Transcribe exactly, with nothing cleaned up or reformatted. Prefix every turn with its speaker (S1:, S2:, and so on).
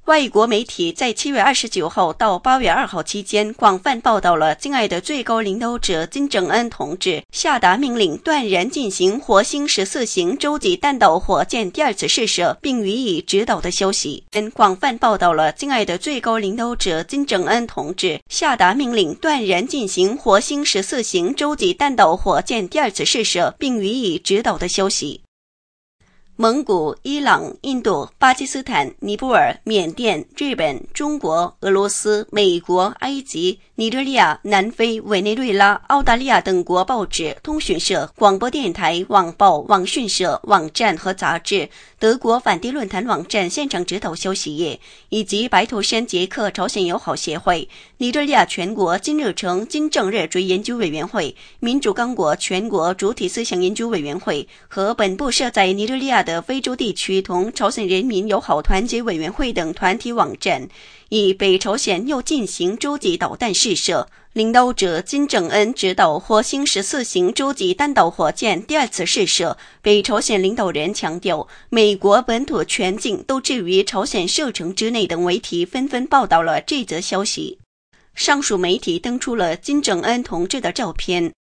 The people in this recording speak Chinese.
S1: 外国媒体在七月二十九号到八月二号期间广泛报道了敬爱的最高领导者金正恩同志下达命令断然进行火星十四型洲际弹道火箭第二次试射并予以指导的消息。广泛报道了敬爱的最高领导者金正恩同志下达命令断然进行火星十四型洲际弹道火箭第二次试射并予以指导的消息。蒙古、伊朗、印度、巴基斯坦、尼泊尔、缅甸、日本、中国、俄罗斯、美国、埃及、尼日利亚、南非、委内瑞拉、澳大利亚等国报纸、通讯社、广播电台、网报、网讯社、网站和杂志，德国反帝论坛网站现场指导消息业，以及白头山捷克朝鲜友好协会、尼日利亚全国金日成金正日追研究委员会、民主刚果全国主体思想研究委员会和本部设在尼日利亚的的非洲地区同朝鲜人民友好团结委员会等团体网站，以北朝鲜又进行洲际导弹试射，领导者金正恩指导火星十四型洲际弹道火箭第二次试射。北朝鲜领导人强调，美国本土全境都置于朝鲜射程之内等媒体纷纷报道了这则消息。上述媒体登出了金正恩同志的照片。